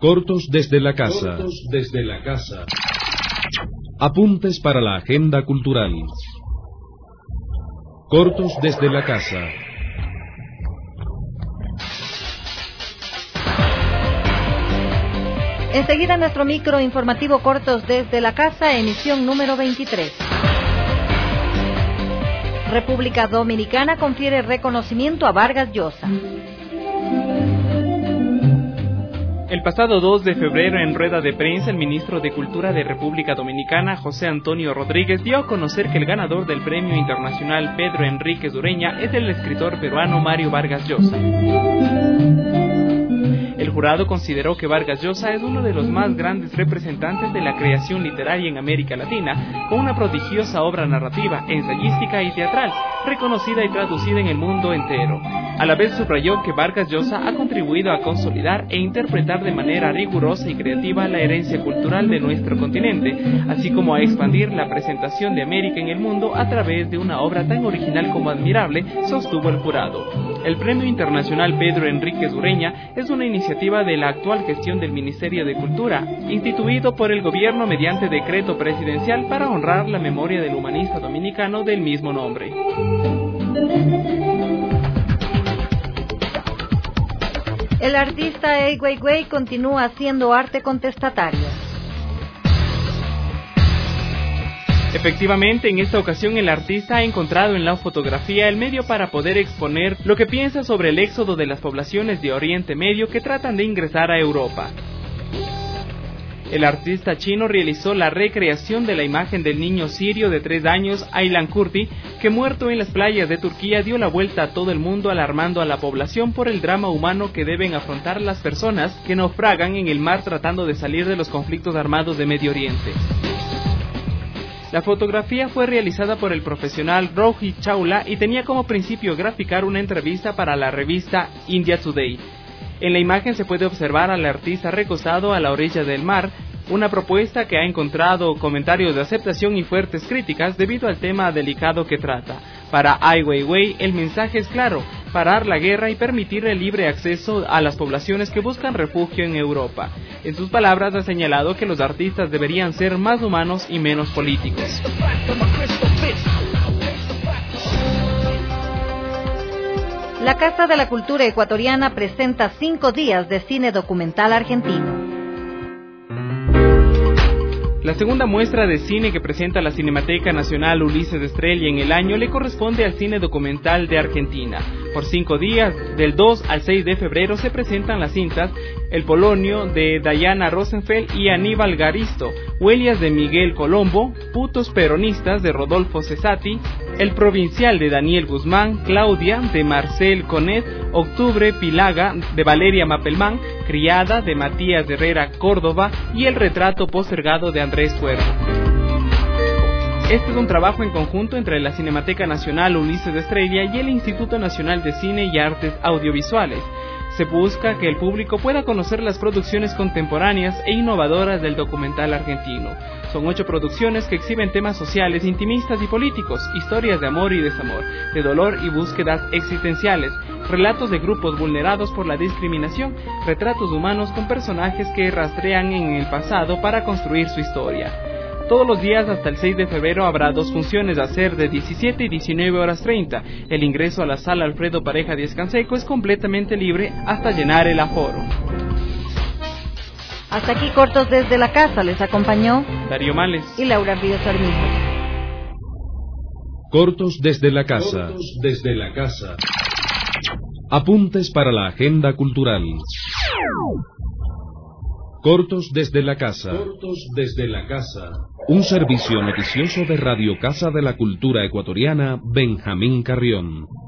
Cortos desde la casa. Apuntes para la agenda cultural. Cortos desde la casa. Enseguida nuestro micro informativo Cortos desde la casa, emisión número 23. República Dominicana confiere reconocimiento a Vargas Llosa. El pasado 2 de febrero, en rueda de prensa, el ministro de Cultura de República Dominicana, José Antonio Rodríguez, dio a conocer que el ganador del Premio Internacional Pedro Enríquez Ureña es el escritor peruano Mario Vargas Llosa. El jurado consideró que Vargas Llosa es uno de los más grandes representantes de la creación literaria en América Latina, con una prodigiosa obra narrativa, ensayística y teatral, reconocida y traducida en el mundo entero. A la vez subrayó que Vargas Llosa ha contribuido a consolidar e interpretar de manera rigurosa y creativa la herencia cultural de nuestro continente, así como a expandir la presentación de América en el mundo a través de una obra tan original como admirable, sostuvo el jurado. El Premio Internacional Pedro Enríquez Ureña es una iniciativa de la actual gestión del Ministerio de Cultura, instituido por el gobierno mediante decreto presidencial para honrar la memoria del humanista dominicano del mismo nombre. El artista Ai Weiwei continúa haciendo arte contestatario. Efectivamente, en esta ocasión el artista ha encontrado en la fotografía el medio para poder exponer lo que piensa sobre el éxodo de las poblaciones de Oriente Medio que tratan de ingresar a Europa. El artista chino realizó la recreación de la imagen del niño sirio de 3 años, Aylan Kurdi, que muerto en las playas de Turquía dio la vuelta a todo el mundo alarmando a la población por el drama humano que deben afrontar las personas que naufragan en el mar tratando de salir de los conflictos armados de Medio Oriente. La fotografía fue realizada por el profesional Rohit Chawla y tenía como principio graficar una entrevista para la revista India Today. En la imagen se puede observar al artista recostado a la orilla del mar, una propuesta que ha encontrado comentarios de aceptación y fuertes críticas debido al tema delicado que trata. Para Ai Weiwei el mensaje es claro: parar la guerra y permitir el libre acceso a las poblaciones que buscan refugio en Europa. En sus palabras ha señalado que los artistas deberían ser más humanos y menos políticos. La Casa de la Cultura Ecuatoriana presenta 5 días de cine documental argentino. La segunda muestra de cine que presenta la Cinemateca Nacional Ulises Estrella en el año le corresponde al cine documental de Argentina. Por 5 días, del 2 al 6 de febrero, se presentan las cintas El Polonio de Diana Rosenfeld y Aníbal Garisto, Huellas de Miguel Colombo, Putos Peronistas de Rodolfo Cesati, El Provincial de Daniel Guzmán, Claudia de Marcel Conet, Octubre Pilaga de Valeria Mapelman, Criada de Matías Herrera Córdoba y El Retrato Postergado de Andrés Cuervo. Este es un trabajo en conjunto entre la Cinemateca Nacional Ulises Estrella y el Instituto Nacional de Cine y Artes Audiovisuales. Se busca que el público pueda conocer las producciones contemporáneas e innovadoras del documental argentino. Son 8 producciones que exhiben temas sociales, intimistas y políticos, historias de amor y desamor, de dolor y búsquedas existenciales, relatos de grupos vulnerados por la discriminación, retratos humanos con personajes que rastrean en el pasado para construir su historia. Todos los días hasta el 6 de febrero habrá 2 funciones a ser de 17 y 19 horas 30. El ingreso a la sala Alfredo Pareja Díaz Canseco es completamente libre hasta llenar el aforo. Hasta aquí Cortos desde la casa. Les acompañó Darío Males y Laura Ríos Armijo. Cortos desde la casa. Apuntes para la agenda cultural. Cortos desde la casa. Un servicio noticioso de Radio Casa de la Cultura Ecuatoriana, Benjamín Carrión.